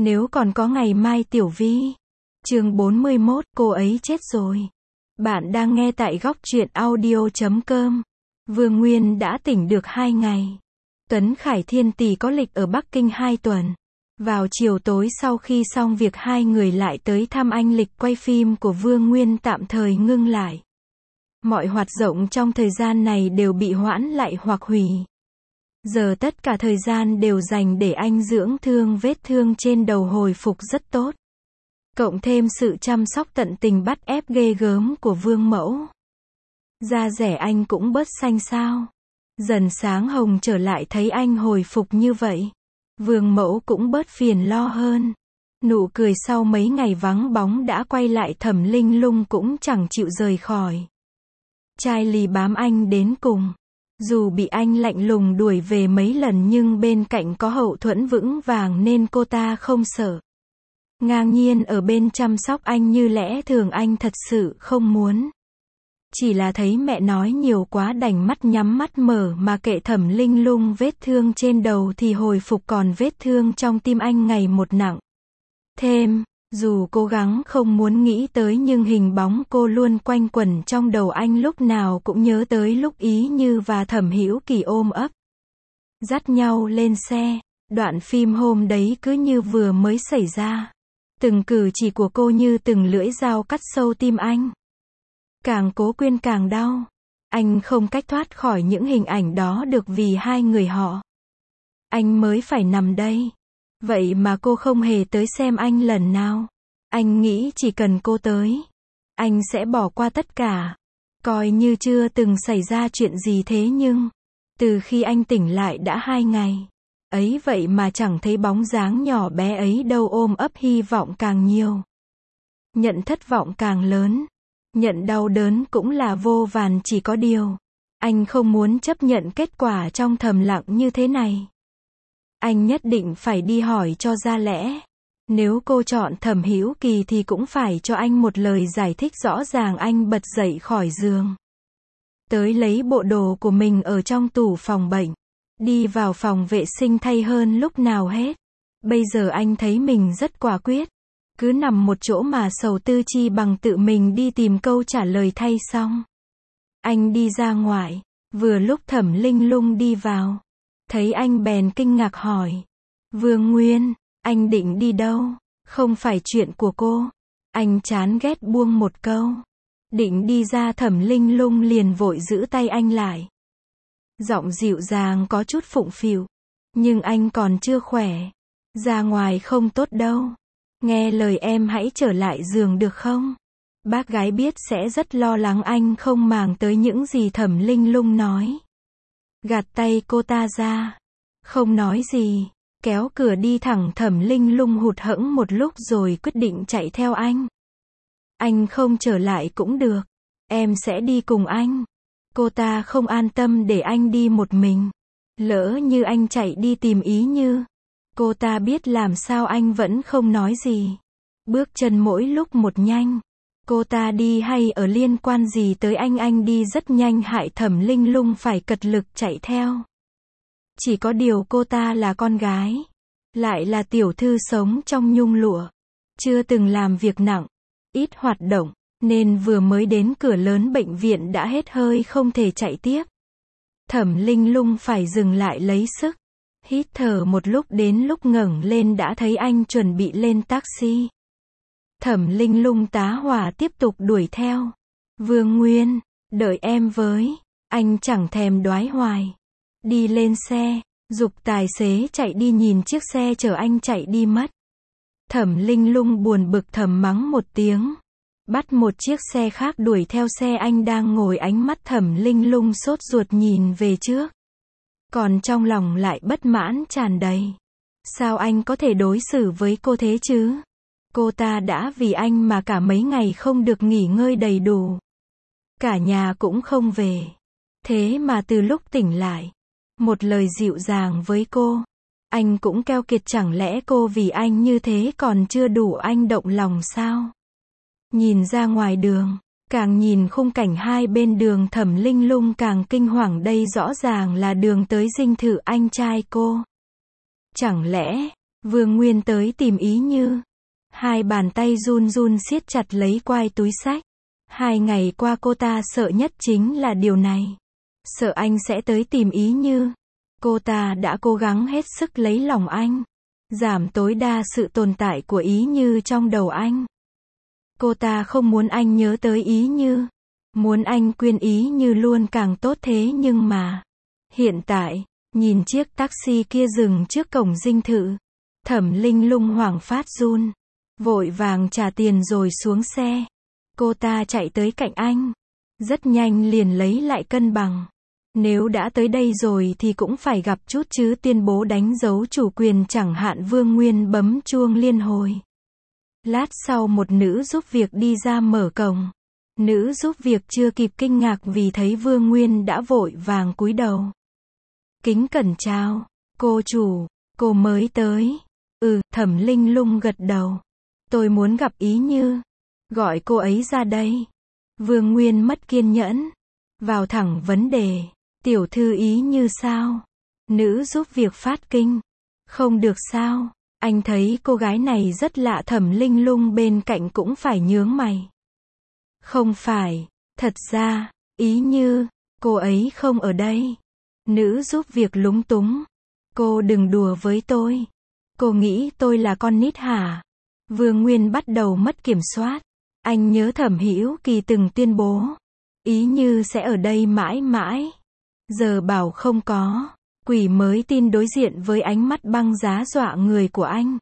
Nếu còn có ngày mai Tiểu Vi. Chương 41, cô ấy chết rồi. Bạn đang nghe tại góc truyện audio.com. Vương Nguyên đã tỉnh được 2 ngày. Tuấn Khải Thiên Tỷ có lịch ở Bắc Kinh 2 tuần. Vào chiều tối sau khi xong việc hai người lại tới thăm anh. Lịch quay phim của Vương Nguyên tạm thời ngưng lại. Mọi hoạt động trong thời gian này đều bị hoãn lại hoặc hủy. Giờ tất cả thời gian đều dành để anh dưỡng thương, vết thương trên đầu hồi phục rất tốt. Cộng thêm sự chăm sóc tận tình bắt ép ghê gớm của Vương Mẫu. Da dẻ anh cũng bớt xanh xao. Dần sáng hồng trở lại thấy anh hồi phục như vậy. Vương Mẫu cũng bớt phiền lo hơn. Nụ cười sau mấy ngày vắng bóng đã quay lại. Thẩm Linh Lung cũng chẳng chịu rời khỏi. Trai lì bám anh đến cùng. Dù bị anh lạnh lùng đuổi về mấy lần nhưng bên cạnh có hậu thuẫn vững vàng nên cô ta không sợ. Ngang nhiên ở bên chăm sóc anh như lẽ thường anh thật sự không muốn. Chỉ là thấy mẹ nói nhiều quá đành mắt nhắm mắt mở mà kệ. Thẩm Linh Lung vết thương trên đầu thì hồi phục, còn vết thương trong tim anh ngày một nặng thêm. Dù cố gắng không muốn nghĩ tới nhưng hình bóng cô luôn quanh quẩn trong đầu anh, lúc nào cũng nhớ tới lúc Ý Như và Thẩm Hữu Kỳ ôm ấp dắt nhau lên xe. Đoạn phim hôm đấy cứ như vừa mới xảy ra. Từng cử chỉ của cô như từng lưỡi dao cắt sâu tim anh. Càng cố quên càng đau. Anh không cách thoát khỏi những hình ảnh đó được vì hai người họ. Anh mới phải nằm đây. Vậy mà cô không hề tới xem anh lần nào. Anh nghĩ chỉ cần cô tới, anh sẽ bỏ qua tất cả. Coi như chưa từng xảy ra chuyện gì. Thế nhưng, từ khi anh tỉnh lại đã 2 ngày. Ấy vậy mà chẳng thấy bóng dáng nhỏ bé ấy đâu. Ôm ấp hy vọng càng nhiều. Nhận thất vọng càng lớn. Nhận đau đớn cũng là vô vàn. Chỉ có điều, anh không muốn chấp nhận kết quả trong thầm lặng như thế này. Anh nhất định phải đi hỏi cho ra lẽ. Nếu cô chọn Thẩm Hữu Kỳ thì cũng phải cho anh một lời giải thích rõ ràng. Anh bật dậy khỏi giường. Tới lấy bộ đồ của mình ở trong tủ phòng bệnh. Đi vào phòng vệ sinh thay hơn lúc nào hết. Bây giờ anh thấy mình rất quả quyết. Cứ nằm một chỗ mà sầu tư chi bằng tự mình đi tìm câu trả lời thay xong. Anh đi ra ngoài. Vừa lúc Thẩm Linh Lung đi vào. Thấy anh bèn kinh ngạc hỏi. Vương Nguyên, anh định đi đâu? Không phải chuyện của cô. Anh chán ghét buông một câu. Định đi ra. Thẩm Linh Lung liền vội giữ tay anh lại. Giọng dịu dàng có chút phụng phịu. Nhưng anh còn chưa khỏe. Ra ngoài không tốt đâu. Nghe lời em hãy trở lại giường được không? Bác gái biết sẽ rất lo lắng. Anh không màng tới những gì Thẩm Linh Lung nói. Gạt tay cô ta ra. Không nói gì. Kéo cửa đi thẳng. Thẩm Linh Lung hụt hẫng một lúc rồi quyết định chạy theo anh. Anh không trở lại cũng được. Em sẽ đi cùng anh. Cô ta không an tâm để anh đi một mình. Lỡ như anh chạy đi tìm Ý Như. Cô ta biết làm sao. Anh vẫn không nói gì. Bước chân mỗi lúc một nhanh. Cô ta đi hay ở liên quan gì tới anh? Anh đi rất nhanh hại Thẩm Linh Lung phải cật lực chạy theo. Chỉ có điều cô ta là con gái. Lại là tiểu thư sống trong nhung lụa. Chưa từng làm việc nặng. Ít hoạt động. Nên vừa mới đến cửa lớn bệnh viện đã hết hơi không thể chạy tiếp. Thẩm Linh Lung phải dừng lại lấy sức. Hít thở một lúc, đến lúc ngẩng lên đã thấy anh chuẩn bị lên taxi. Thẩm Linh Lung tá hỏa tiếp tục đuổi theo. Vương Nguyên, đợi em với. Anh chẳng thèm đoái hoài. Đi lên xe, giục tài xế chạy đi. Nhìn chiếc xe chở anh chạy đi mất. Thẩm Linh Lung buồn bực thầm mắng một tiếng. Bắt một chiếc xe khác đuổi theo xe anh đang ngồi. Ánh mắt Thẩm Linh Lung sốt ruột nhìn về trước. Còn trong lòng lại bất mãn tràn đầy. Sao anh có thể đối xử với cô thế chứ? Cô ta đã vì anh mà cả mấy ngày không được nghỉ ngơi đầy đủ. Cả nhà cũng không về. Thế mà từ lúc tỉnh lại, một lời dịu dàng với cô, anh cũng keo kiệt. Chẳng lẽ cô vì anh như thế còn chưa đủ anh động lòng sao? Nhìn ra ngoài đường, càng nhìn khung cảnh hai bên đường Thẩm Linh Lung càng kinh hoàng. Đây rõ ràng là đường tới dinh thự anh trai cô. Chẳng lẽ Vương Nguyên tới tìm Ý Như. Hai bàn tay run run siết chặt lấy quai túi xách. 2 ngày qua cô ta sợ nhất chính là điều này. Sợ anh sẽ tới tìm Ý Như. Cô ta đã cố gắng hết sức lấy lòng anh. Giảm tối đa sự tồn tại của Ý Như trong đầu anh. Cô ta không muốn anh nhớ tới Ý Như. Muốn anh quên Ý Như luôn càng tốt thế nhưng mà. Hiện tại, nhìn chiếc taxi kia dừng trước cổng dinh thự. Thẩm Linh Lung hoảng phát run. Vội vàng trả tiền rồi xuống xe. Cô ta chạy tới cạnh anh. Rất nhanh liền lấy lại cân bằng. Nếu đã tới đây rồi thì cũng phải gặp chút chứ, tuyên bố đánh dấu chủ quyền chẳng hạn. Vương Nguyên bấm chuông liên hồi. Lát sau một nữ giúp việc đi ra mở cổng. Nữ giúp việc chưa kịp kinh ngạc vì thấy Vương Nguyên đã vội vàng cúi đầu. Kính cẩn chào, cô chủ, cô mới tới. Thẩm Linh Lung gật đầu. Tôi muốn gặp Ý Như. Gọi cô ấy ra đây. Vương Nguyên mất kiên nhẫn. Vào thẳng vấn đề. Tiểu thư Ý Như sao? Nữ giúp việc phát kinh. Không được sao? Anh thấy cô gái này rất lạ. Thẩm Linh Lung bên cạnh cũng phải nhướng mày. Không phải. Thật ra, Ý Như, cô ấy không ở đây. Nữ giúp việc lúng túng. Cô đừng đùa với tôi. Cô nghĩ tôi là con nít hả? Vương Nguyên bắt đầu mất kiểm soát. Anh nhớ Thẩm Hữu Kỳ từng tuyên bố. Ý Như sẽ ở đây mãi mãi. Giờ bảo không có. Quỷ mới tin đối diện với ánh mắt băng giá dọa người của anh.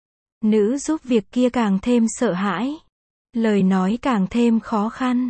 Nữ giúp việc kia càng thêm sợ hãi. Lời nói càng thêm khó khăn.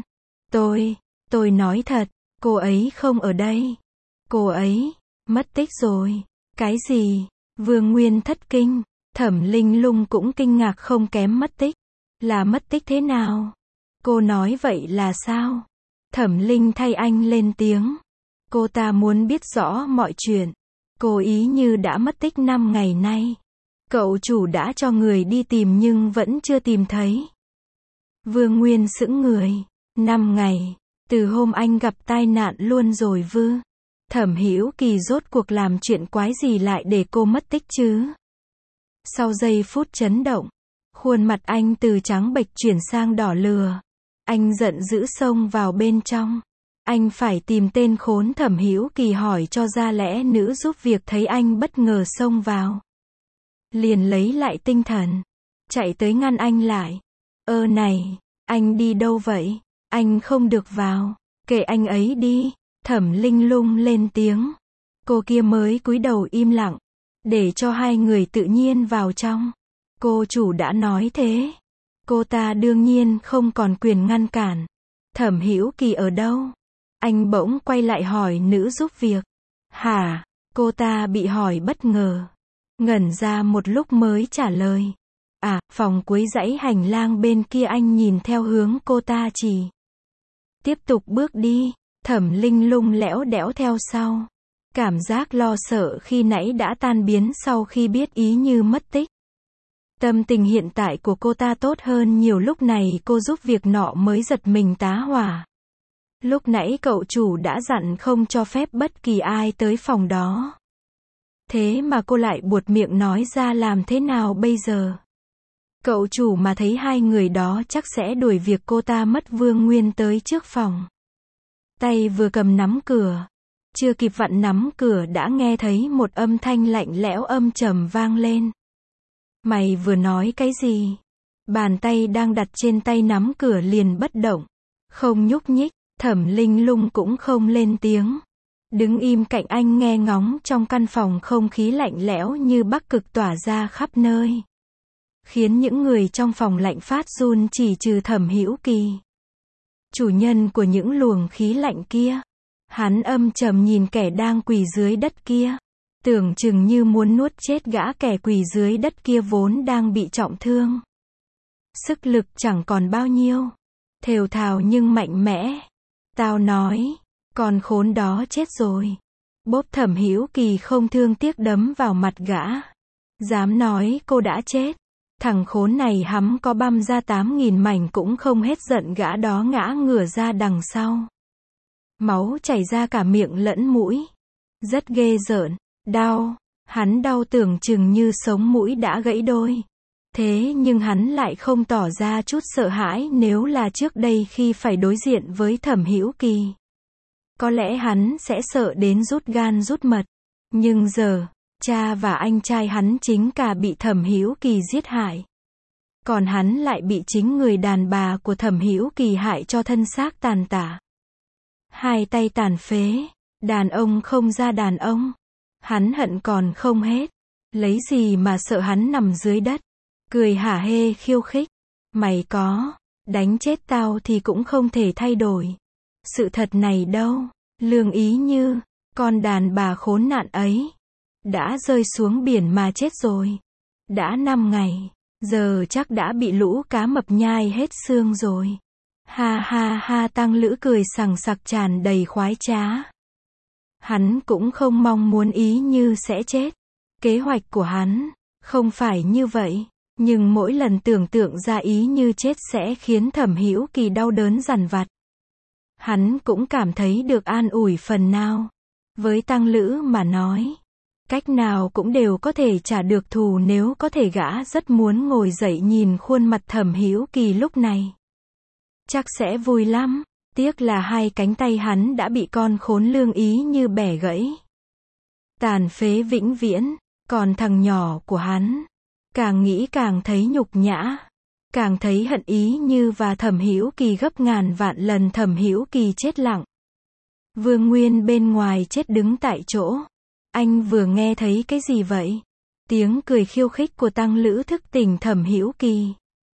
Tôi nói thật, cô ấy không ở đây. Cô ấy, mất tích rồi. Cái gì? Vương Nguyên thất kinh. Thẩm Linh Lung cũng kinh ngạc không kém. Mất tích? Là mất tích thế nào? Cô nói vậy là sao? Thẩm Linh thay anh lên tiếng. Cô ta muốn biết rõ mọi chuyện. Cô Ý Như đã mất tích 5 ngày nay. Cậu chủ đã cho người đi tìm nhưng vẫn chưa tìm thấy. Vương Nguyên sững người. 5 ngày. Từ hôm anh gặp tai nạn luôn rồi vư. Thẩm Hữu Kỳ rốt cuộc làm chuyện quái gì lại để cô mất tích chứ? Sau giây phút chấn động, khuôn mặt anh từ trắng bệch chuyển sang đỏ lừa. Anh giận dữ xông vào bên trong. Anh phải tìm tên khốn. Thẩm Hữu Kỳ hỏi cho ra lẽ nữ giúp việc thấy anh bất ngờ xông vào. Liền lấy lại tinh thần. Chạy tới ngăn anh lại. Này, anh đi đâu vậy? Anh không được vào. Kệ anh ấy đi. Thẩm Linh Lung lên tiếng. Cô kia mới cúi đầu im lặng. Để cho hai người tự nhiên vào trong. Cô chủ đã nói thế. Cô ta đương nhiên không còn quyền ngăn cản. Thẩm Hữu Kỳ ở đâu? Anh bỗng quay lại hỏi nữ giúp việc. Hả? Cô ta bị hỏi bất ngờ. Ngẩn ra một lúc mới trả lời. Phòng cuối dãy hành lang bên kia. Anh nhìn theo hướng cô ta chỉ. Tiếp tục bước đi. Thẩm Linh Lung lẽo đẽo theo sau. Cảm giác lo sợ khi nãy đã tan biến sau khi biết Ý Như mất tích. Tâm tình hiện tại của cô ta tốt hơn nhiều. Lúc này cô giúp việc nọ mới giật mình tá hỏa. Lúc nãy cậu chủ đã dặn không cho phép bất kỳ ai tới phòng đó. Thế mà cô lại buột miệng nói ra, làm thế nào bây giờ? Cậu chủ mà thấy hai người đó chắc sẽ đuổi việc cô ta mất. Vương Nguyên tới trước phòng. Tay vừa cầm nắm cửa. Chưa kịp vặn nắm cửa đã nghe thấy một âm thanh lạnh lẽo âm trầm vang lên. Mày vừa nói cái gì? Bàn tay đang đặt trên tay nắm cửa liền bất động. Không nhúc nhích. Thẩm Linh Lung cũng không lên tiếng. Đứng im cạnh anh nghe ngóng. Trong căn phòng không khí lạnh lẽo như Bắc Cực tỏa ra khắp nơi. Khiến những người trong phòng lạnh phát run chỉ trừ Thẩm Hữu Kỳ. Chủ nhân của những luồng khí lạnh kia. Hắn âm trầm nhìn kẻ đang quỳ dưới đất kia. Tưởng chừng như muốn nuốt chết gã. Kẻ quỳ dưới đất kia vốn đang bị trọng thương. Sức lực chẳng còn bao nhiêu. Thều thào nhưng mạnh mẽ. Tao nói, con khốn đó chết rồi. Bốp. Thẩm Hữu Kỳ không thương tiếc đấm vào mặt gã. Dám nói cô đã chết. Thằng khốn này hắn có băm ra 8.000 mảnh cũng không hết giận. Gã đó ngã ngửa ra đằng sau. Máu chảy ra cả miệng lẫn mũi. Rất ghê rợn. Đau. Hắn đau tưởng chừng như sống mũi đã gãy đôi. Thế nhưng hắn lại không tỏ ra chút sợ hãi nếu là trước đây khi phải đối diện với Thẩm Hữu Kỳ. Có lẽ hắn sẽ sợ đến rút gan rút mật. Nhưng giờ, cha và anh trai hắn chính cả bị Thẩm Hữu Kỳ giết hại. Còn hắn lại bị chính người đàn bà của Thẩm Hữu Kỳ hại cho thân xác tàn tả. Hai tay tàn phế, đàn ông không ra đàn ông. Hắn hận còn không hết. Lấy gì mà sợ hắn nằm dưới đất. Cười hả hê khiêu khích. Mày có, đánh chết tao thì cũng không thể thay đổi. Sự thật này đâu, Lương Ý Như, con đàn bà khốn nạn ấy, đã rơi xuống biển mà chết rồi. Đã 5 ngày, giờ chắc đã bị lũ cá mập nhai hết xương rồi. Ha ha ha, Tăng Lữ cười sằng sặc tràn đầy khoái trá. Hắn cũng không mong muốn Ý Như sẽ chết. Kế hoạch của hắn không phải như vậy, nhưng mỗi lần tưởng tượng ra Ý Như chết sẽ khiến Thẩm Hữu Kỳ đau đớn dằn vặt. Hắn cũng cảm thấy được an ủi phần nào. Với Tăng Lữ mà nói, cách nào cũng đều có thể trả được thù nếu có thể. Gã rất muốn ngồi dậy nhìn khuôn mặt Thẩm Hữu Kỳ lúc này. Chắc sẽ vui lắm. Tiếc là hai cánh tay hắn đã bị con khốn Lương Ý Như bẻ gãy. Tàn phế vĩnh viễn. Còn thằng nhỏ của hắn, càng nghĩ càng thấy nhục nhã. Càng thấy hận Ý Như và Thẩm Hữu Kỳ gấp ngàn vạn lần. Thẩm Hữu Kỳ chết lặng. Vương Nguyên bên ngoài chết đứng tại chỗ. Anh vừa nghe thấy cái gì vậy? Tiếng cười khiêu khích của Tăng Lữ thức tỉnh Thẩm Hữu Kỳ.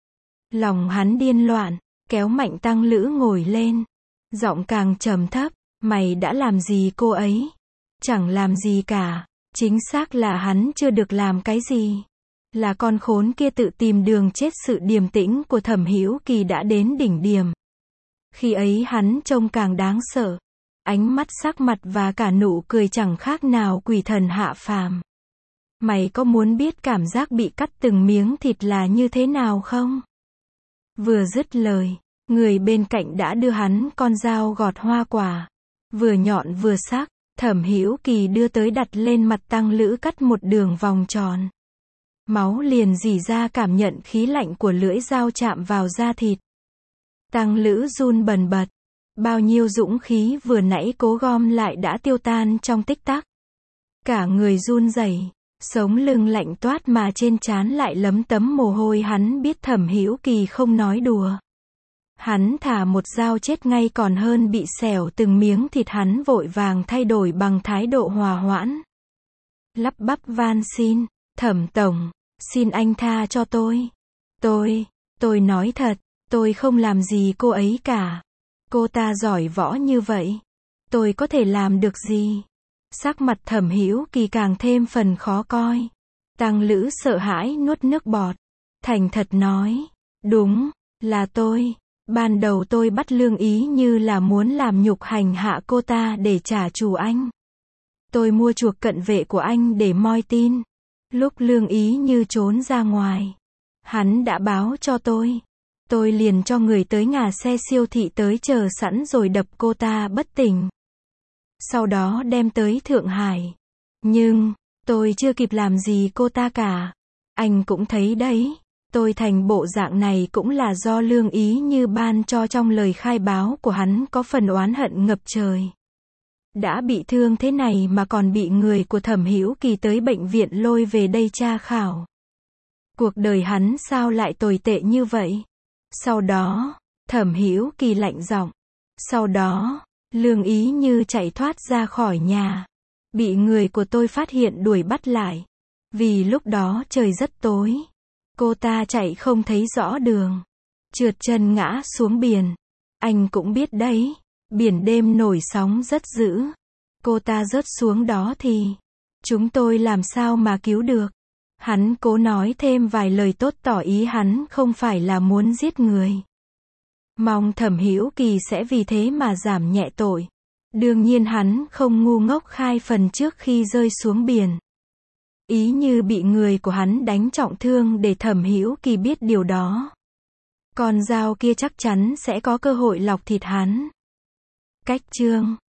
Lòng hắn điên loạn, kéo mạnh Tăng Lữ ngồi lên. Giọng càng trầm thấp, mày đã làm gì cô ấy? Chẳng làm gì cả. Chính xác là hắn chưa được làm cái gì. Là con khốn kia tự tìm đường chết. Sự điềm tĩnh của Thẩm Hữu Kỳ đã đến đỉnh điểm. Khi ấy hắn trông càng đáng sợ. Ánh mắt, sắc mặt và cả nụ cười chẳng khác nào quỷ thần hạ phàm. Mày có muốn biết cảm giác bị cắt từng miếng thịt là như thế nào không? Vừa dứt lời, người bên cạnh đã đưa hắn con dao gọt hoa quả. Vừa nhọn vừa sắc, Thẩm Hữu Kỳ đưa tới đặt lên mặt Tăng Lữ, cắt một đường vòng tròn. Máu liền rỉ ra, cảm nhận khí lạnh của lưỡi dao chạm vào da thịt. Tăng Lữ run bần bật. Bao nhiêu dũng khí vừa nãy cố gom lại đã tiêu tan trong tích tắc. Cả người run rẩy, sống lưng lạnh toát mà trên trán lại lấm tấm mồ hôi. Hắn biết Thẩm Hữu Kỳ không nói đùa. Hắn thả một dao chết ngay còn hơn bị xẻo từng miếng thịt. Hắn vội vàng thay đổi bằng thái độ hòa hoãn. Lắp bắp van xin, Thẩm tổng, xin anh tha cho tôi. Tôi nói thật, tôi không làm gì cô ấy cả. Cô ta giỏi võ như vậy. Tôi có thể làm được gì? Sắc mặt Thẩm Hữu Kỳ càng thêm phần khó coi. Tăng Lữ sợ hãi nuốt nước bọt. Thành thật nói, đúng, là tôi. Ban đầu tôi bắt Lương Ý Như là muốn làm nhục hành hạ cô ta để trả thù anh. Tôi mua chuộc cận vệ của anh để moi tin. Lúc Lương Ý Như trốn ra ngoài, hắn đã báo cho tôi. Tôi liền cho người tới ngả xe siêu thị tới chờ sẵn rồi đập cô ta bất tỉnh. Sau đó đem tới Thượng Hải. Nhưng, tôi chưa kịp làm gì cô ta cả. Anh cũng thấy đấy. Tôi thành bộ dạng này cũng là do Lương Ý Như ban cho. Trong lời khai báo của hắn có phần oán hận ngập trời. Đã bị thương thế này mà còn bị người của Thẩm Hữu Kỳ tới bệnh viện lôi về đây tra khảo. Cuộc đời hắn sao lại tồi tệ như vậy? Sau đó, Thẩm Hữu Kỳ lạnh giọng. Sau đó, Lương Ý Như chạy thoát ra khỏi nhà. Bị người của tôi phát hiện đuổi bắt lại. Vì lúc đó trời rất tối. Cô ta chạy không thấy rõ đường. Trượt chân ngã xuống biển. Anh cũng biết đấy. Biển đêm nổi sóng rất dữ. Cô ta rớt xuống đó thì chúng tôi làm sao mà cứu được? Hắn cố nói thêm vài lời tốt tỏ ý hắn không phải là muốn giết người. Mong Thẩm Hữu Kỳ sẽ vì thế mà giảm nhẹ tội. Đương nhiên hắn không ngu ngốc khai phần trước khi rơi xuống biển. Ý Như bị người của hắn đánh trọng thương để Thẩm Hữu Kỳ biết điều đó. Con dao kia chắc chắn sẽ có cơ hội lọc thịt hắn. Cách chương